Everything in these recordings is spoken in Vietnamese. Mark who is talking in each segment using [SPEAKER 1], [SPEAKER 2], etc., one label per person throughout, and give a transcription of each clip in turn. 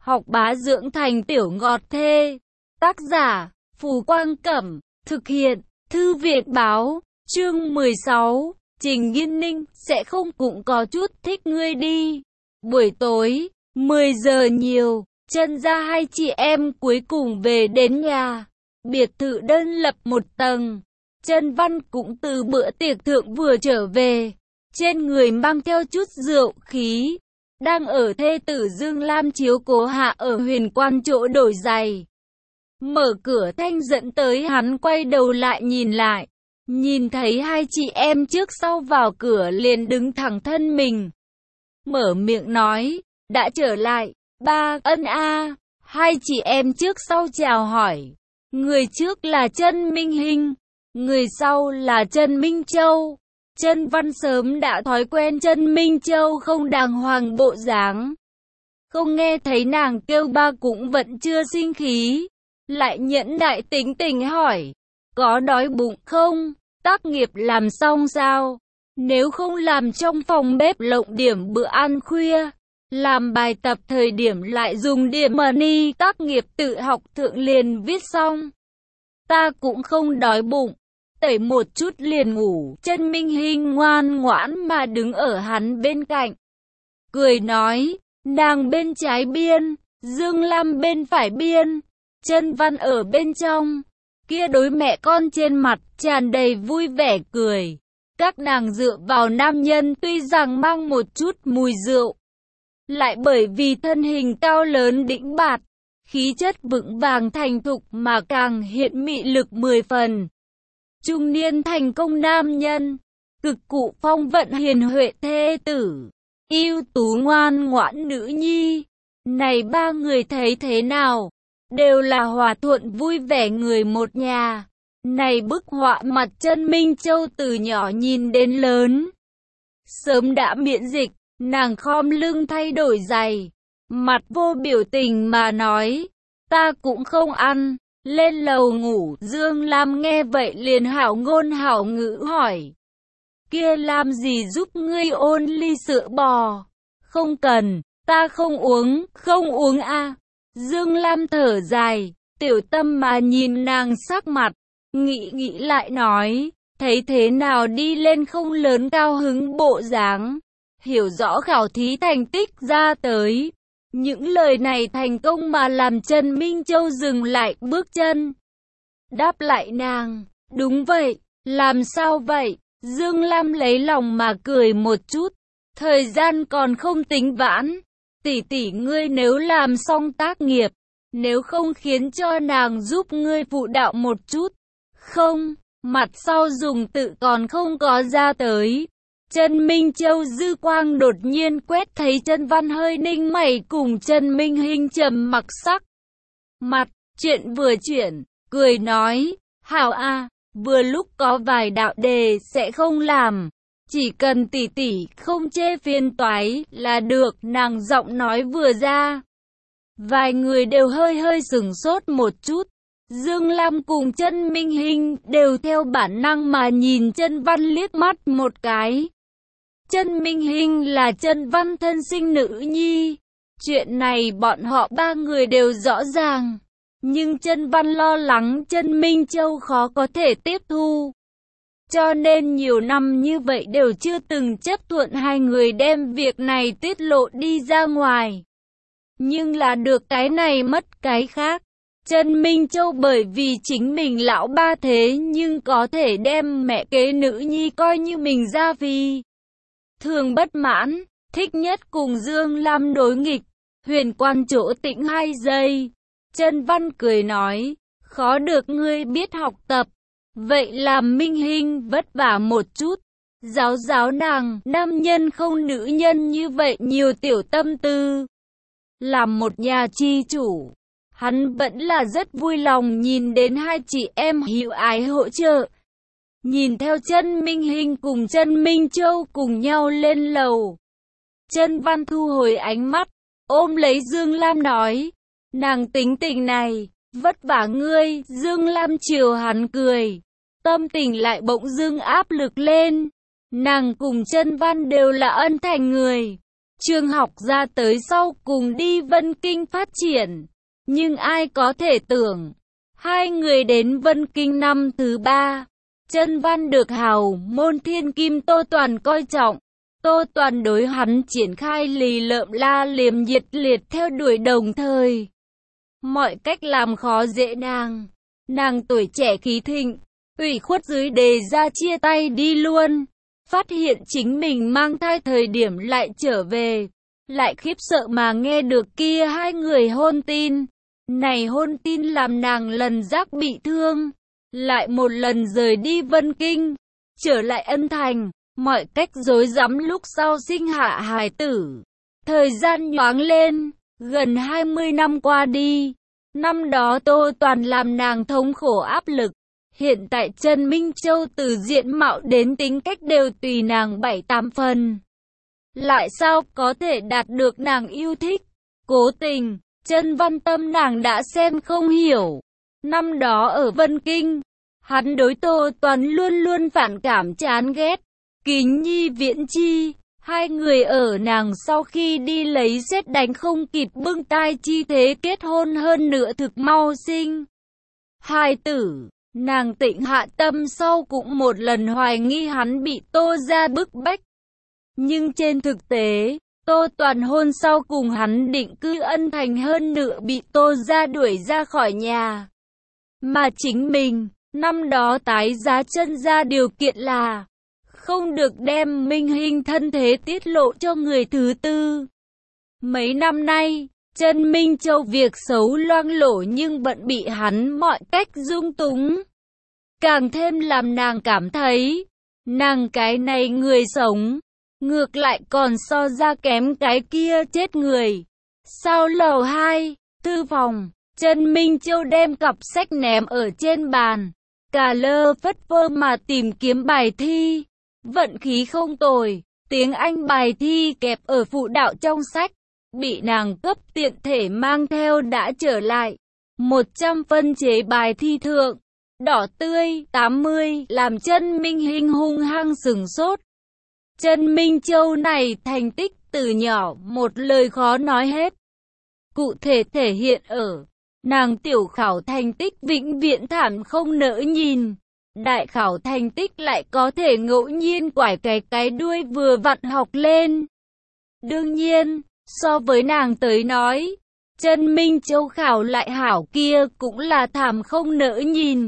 [SPEAKER 1] học bá dưỡng thành tiểu ngọt thê. Tác giả, Phù Quang Cẩm, thực hiện, Thư viện Báo, chương 16, Trình Nghiên Ninh, sẽ không cũng có chút thích ngươi đi. Buổi tối, 10 giờ nhiều, Chân gia hai chị em cuối cùng về đến nhà. Biệt thự đơn lập một tầng. Chân Văn cũng từ bữa tiệc thượng vừa trở về, trên người mang theo chút rượu khí, đang ở thê tử Dương Lam chiếu cố hạ ở Huyền Quan chỗ đổi giày. Mở cửa thanh dẫn tới, hắn quay đầu lại, nhìn thấy hai chị em trước sau vào cửa liền đứng thẳng thân mình. Mở miệng nói, đã trở lại, ba, ân a. Hai chị em trước sau chào hỏi. Người trước là Chân Minh Hinh, người sau là Chân Minh Châu. Chân Văn sớm đã thói quen Chân Minh Châu không đàng hoàng bộ dáng. Không nghe thấy nàng kêu ba cũng vẫn chưa sinh khí. Lại nhẫn đại tính tình hỏi, có đói bụng không? Tác nghiệp làm xong sao? Nếu không làm trong phòng bếp lộng điểm bữa ăn khuya. Làm bài tập thời điểm lại dùng điểm money, tác nghiệp tự học thượng liền viết xong. Ta cũng không đói bụng, tẩy một chút liền ngủ. Chân Minh Hinh ngoan ngoãn mà đứng ở hắn bên cạnh. Cười nói, nàng bên trái biên, Dương Lam bên phải biên, Chân Văn ở bên trong. Kia đối mẹ con trên mặt tràn đầy vui vẻ cười. Các nàng dựa vào nam nhân tuy rằng mang một chút mùi rượu, lại bởi vì thân hình cao lớn đĩnh bạt, khí chất vững vàng thành thục mà càng hiện mị lực 10 phần. Trung niên thành công nam nhân, cực cụ phong vận hiền huệ thê tử, ưu tú ngoan ngoãn nữ nhi. Này ba người thấy thế nào? Đều là hòa thuận vui vẻ người một nhà. Này bức họa mặt Chân Minh Châu từ nhỏ nhìn đến lớn, sớm đã miễn dịch. Nàng khom lưng thay đổi giày, mặt vô biểu tình mà nói, ta cũng không ăn, lên lầu ngủ. Dương Lam nghe vậy liền hảo ngôn hảo ngữ hỏi, kia làm gì giúp ngươi ôn ly sữa bò? Không cần, ta không uống a. Dương Lam thở dài, tiểu tâm mà nhìn nàng sắc mặt, nghĩ lại nói, thấy thế nào đi lên không lớn cao hứng bộ dáng. Hiểu rõ khảo thí thành tích ra tới. Những lời này thành công mà làm Chân Minh Châu dừng lại bước chân. Đáp lại nàng, đúng vậy, làm sao vậy? Dương Lam lấy lòng mà cười một chút. Thời gian còn không tính vãn. Tỷ tỷ ngươi nếu làm xong tác nghiệp, nếu không khiến cho nàng giúp ngươi phụ đạo một chút. Không, mặt sau dùng tự còn không có ra tới. Chân Minh Châu dư quang đột nhiên quét thấy Chân Văn hơi ninh mày cùng Chân Minh Hinh trầm mặc sắc mặt, chuyện vừa chuyển, cười nói, hảo a, vừa lúc có vài đạo đề sẽ không làm, chỉ cần tỷ tỷ không chê phiền toái là được. Nàng giọng nói vừa ra, vài người đều hơi sửng sốt một chút. Dương Lam cùng Chân Minh Hinh đều theo bản năng mà nhìn Chân Văn liếc mắt một cái. Chân Minh Hinh là Chân Văn thân sinh nữ nhi, chuyện này bọn họ ba người đều rõ ràng, nhưng Chân Văn lo lắng Chân Minh Châu khó có thể tiếp thu, cho nên nhiều năm như vậy đều chưa từng chấp thuận hai người đem việc này tiết lộ đi ra ngoài. Nhưng là được cái này mất cái khác. Chân Minh Châu bởi vì chính mình lão ba thế nhưng có thể đem mẹ kế nữ nhi coi như mình gia phi. Thường bất mãn, thích nhất cùng Dương Lam đối nghịch. Huyền Quan chỗ tĩnh 2 giây. Chân Văn cười nói, khó được ngươi biết học tập. Vậy làm Minh Hinh vất vả một chút. Giáo nàng, nam nhân không nữ nhân như vậy nhiều tiểu tâm tư. Làm một nhà chi chủ, hắn vẫn là rất vui lòng nhìn đến hai chị em hữu ái hỗ trợ. Nhìn theo Chân Minh Hinh cùng Chân Minh Châu cùng nhau lên lầu. Chân Văn thu hồi ánh mắt, ôm lấy Dương Lam nói, nàng tính tình này, vất vả ngươi. Dương Lam chiều hắn cười, tâm tình lại bỗng dưng áp lực lên. Nàng cùng Chân Văn đều là ân thành người, Trường học ra tới sau cùng đi Vân Kinh phát triển. Nhưng ai có thể tưởng, hai người đến Vân Kinh năm thứ 3, chân văn được hào môn thiên kim Tô Toàn coi trọng. Tô Toàn đối hắn triển khai lì lợm la liềm nhiệt liệt theo đuổi đồng thời. Mọi cách làm khó dễ nàng. Nàng tuổi trẻ khí thịnh, ủy khuất dưới đề ra chia tay đi luôn. Phát hiện chính mình mang thai thời điểm lại trở về. Lại khiếp sợ mà nghe được kia hai người hôn tin. Này hôn tin làm nàng lần giác bị thương. Lại một lần rời đi Vân Kinh, trở lại Ân Thành. Mọi cách rối rắm lúc sau sinh hạ hài tử. Thời gian nhoáng lên, gần 20 năm qua đi. Năm đó Tô Toàn làm nàng thống khổ áp lực. Hiện tại Trần Minh Châu từ diện mạo đến tính cách đều tùy nàng 7-8 phần. Lại sao có thể đạt được nàng yêu thích? Cố tình, Trần Văn Tâm nàng đã xem không hiểu. Năm đó ở Vân Kinh, hắn đối Tô Toàn luôn luôn phản cảm chán ghét. Kính nhi viễn chi, hai người ở nàng sau khi đi lấy sét đánh không kịp bưng tai chi thế kết hôn hơn nữa thực mau sinh hài tử. Nàng tịnh hạ tâm sau cũng một lần hoài nghi hắn bị Tô gia bức bách. Nhưng trên thực tế, Tô Toàn hôn sau cùng hắn định cư Ân Thành hơn nữa bị Tô gia đuổi ra khỏi nhà. Mà chính mình, năm đó tái giá chân ra điều kiện là không được đem Minh Hinh thân thế tiết lộ cho người thứ tư. Mấy năm nay, Trần Minh Châu việc xấu loang lổ nhưng bận bị hắn mọi cách dung túng. Càng thêm làm nàng cảm thấy, nàng cái này người sống, ngược lại còn so ra kém cái kia chết người. Sau lầu 2, thư phòng, Trần Minh Châu đem cặp sách ném ở trên bàn, cà lơ phất phơ mà tìm kiếm bài thi. Vận khí không tồi, tiếng Anh bài thi kẹp ở phụ đạo trong sách, bị nàng cấp tiện thể mang theo đã trở lại. 100 phân chế bài thi thượng, đỏ tươi, 80, làm Trần Minh Hinh hung hăng sửng sốt. Trần Minh Châu này thành tích từ nhỏ một lời khó nói hết. Cụ thể thể hiện ở, nàng tiểu khảo thành tích vĩnh viễn thảm không nỡ nhìn. Đại khảo thành tích lại có thể ngẫu nhiên quải cái đuôi vừa vặn học lên. Đương nhiên, so với nàng tới nói, Trần Minh Châu khảo lại hảo kia cũng là thảm không nỡ nhìn.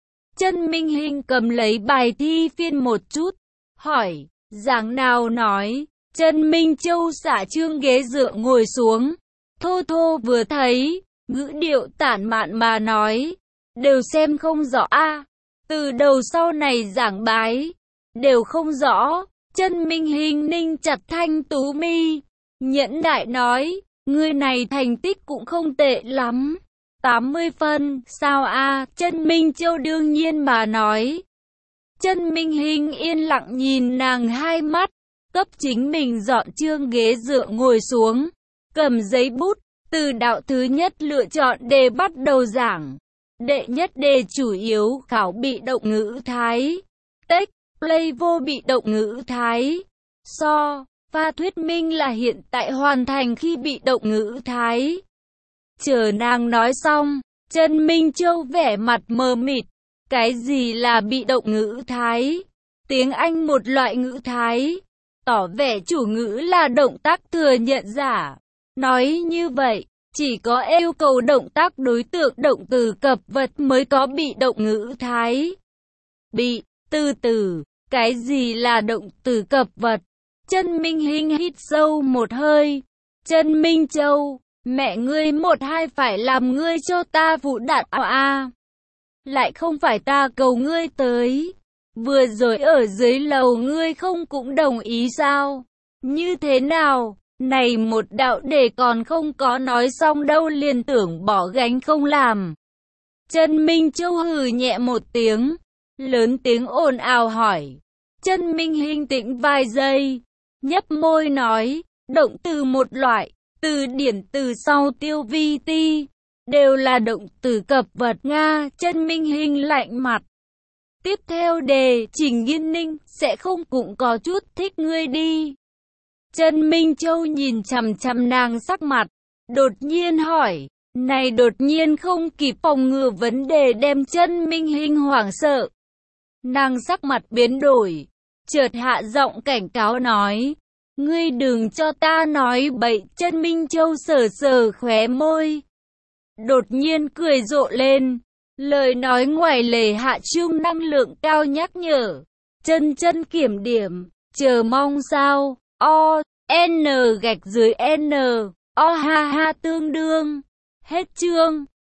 [SPEAKER 1] Trần Minh Hinh cầm lấy bài thi phiên một chút, hỏi, giảng nào nói, Trần Minh Châu xả trương ghế dựa ngồi xuống, thô thô vừa thấy, ngữ điệu tản mạn mà nói, đều xem không rõ a. Từ đầu sau này giảng bái, đều không rõ. Trần Minh Hinh ninh chặt thanh tú mi, nhẫn đại nói, người này thành tích cũng không tệ lắm. 80 phân, sao a? Trần Minh Châu đương nhiên mà nói. Trần Minh Hinh yên lặng nhìn nàng hai mắt, cấp chính mình dọn trương ghế dựa ngồi xuống, cầm giấy bút, từ đạo thứ nhất lựa chọn đề bắt đầu giảng. Đệ nhất đề chủ yếu khảo bị động ngữ thái. Text, play vô bị động ngữ thái. So, pha thuyết minh là hiện tại hoàn thành khi bị động ngữ thái. Chờ nàng nói xong, Trần Minh Châu vẻ mặt mờ mịt. Cái gì là bị động ngữ thái? Tiếng Anh một loại ngữ thái, tỏ vẻ chủ ngữ là động tác thừa nhận giả. Nói như vậy, chỉ có yêu cầu động tác đối tượng động từ cập vật mới có bị động ngữ thái. Bị, từ, cái gì là động từ cập vật? Trần Minh Hinh hít sâu một hơi. Trần Minh Châu, mẹ ngươi 1-2 phải làm ngươi cho ta phụ đạn a. Lại không phải ta cầu ngươi tới. Vừa rồi ở dưới lầu ngươi không cũng đồng ý sao? Như thế nào? Này một đạo đề còn không có nói xong đâu liền tưởng bỏ gánh không làm. Trần Minh Châu hừ nhẹ một tiếng, lớn tiếng ồn ào hỏi. Trần Minh Hinh tĩnh vài giây, nhấp môi nói, động từ một loại, từ điển từ sau tiêu vi ti, đều là động từ cập vật Nga. Trần Minh Hinh lạnh mặt. Tiếp theo đề, Trình Nghiên Ninh sẽ không cũng có chút thích ngươi đi. Chân Minh Châu nhìn chằm chằm nàng sắc mặt, đột nhiên hỏi. Này đột nhiên không kịp phòng ngừa vấn đề đem Chân Minh Hinh hoảng sợ. Nàng sắc mặt biến đổi, chợt hạ giọng cảnh cáo nói. Ngươi đừng cho ta nói bậy. Chân Minh Châu sờ sờ khóe môi, đột nhiên cười rộ lên. Lời nói ngoài lề hạ trung năng lượng cao nhắc nhở. Chân chân kiểm điểm, chờ mong sao, o, n gạch dưới n, o ha ha tương đương. Hết chương.